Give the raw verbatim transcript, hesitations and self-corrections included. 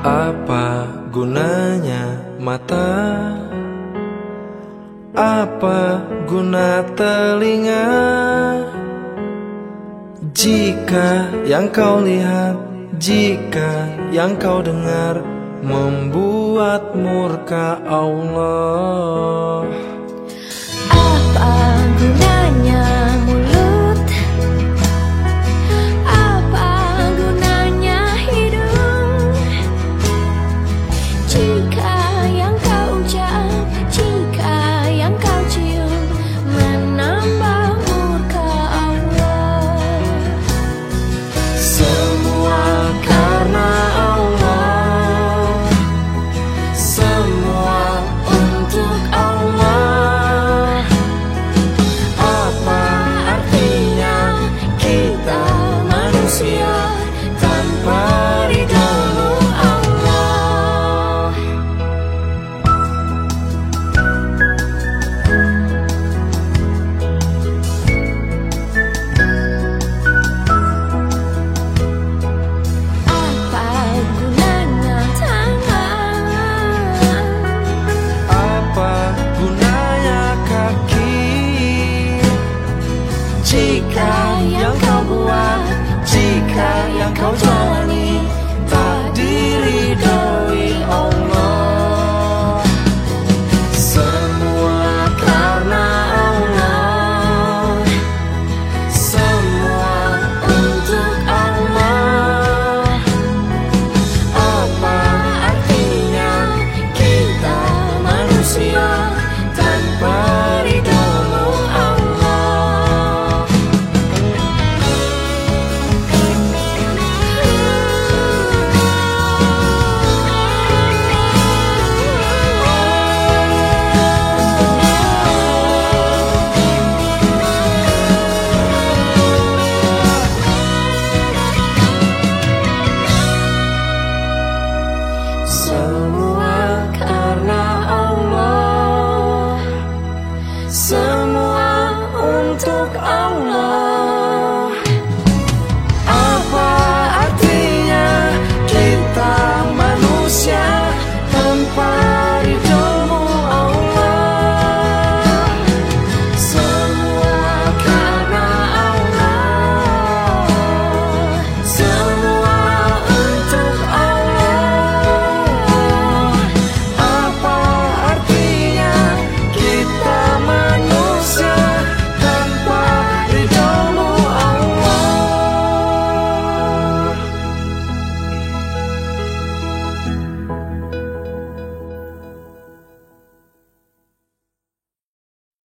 Apa gunanya mata? Apa guna telinga? Jika yang kau lihat, jika yang kau dengar membuat murka Allah. Apa gunanya mulut? Apa gunanya hidung? Jika yang kau ucap, jika yang kau cium menambah murka Allah. Semua karena Allah, semua untuk Allah. Apa artinya kita manusia tanpa ridhomu Allah? Apa gunanya tangan? Apa gunanya kaki? Jika yang kau buat, jika yang kau jual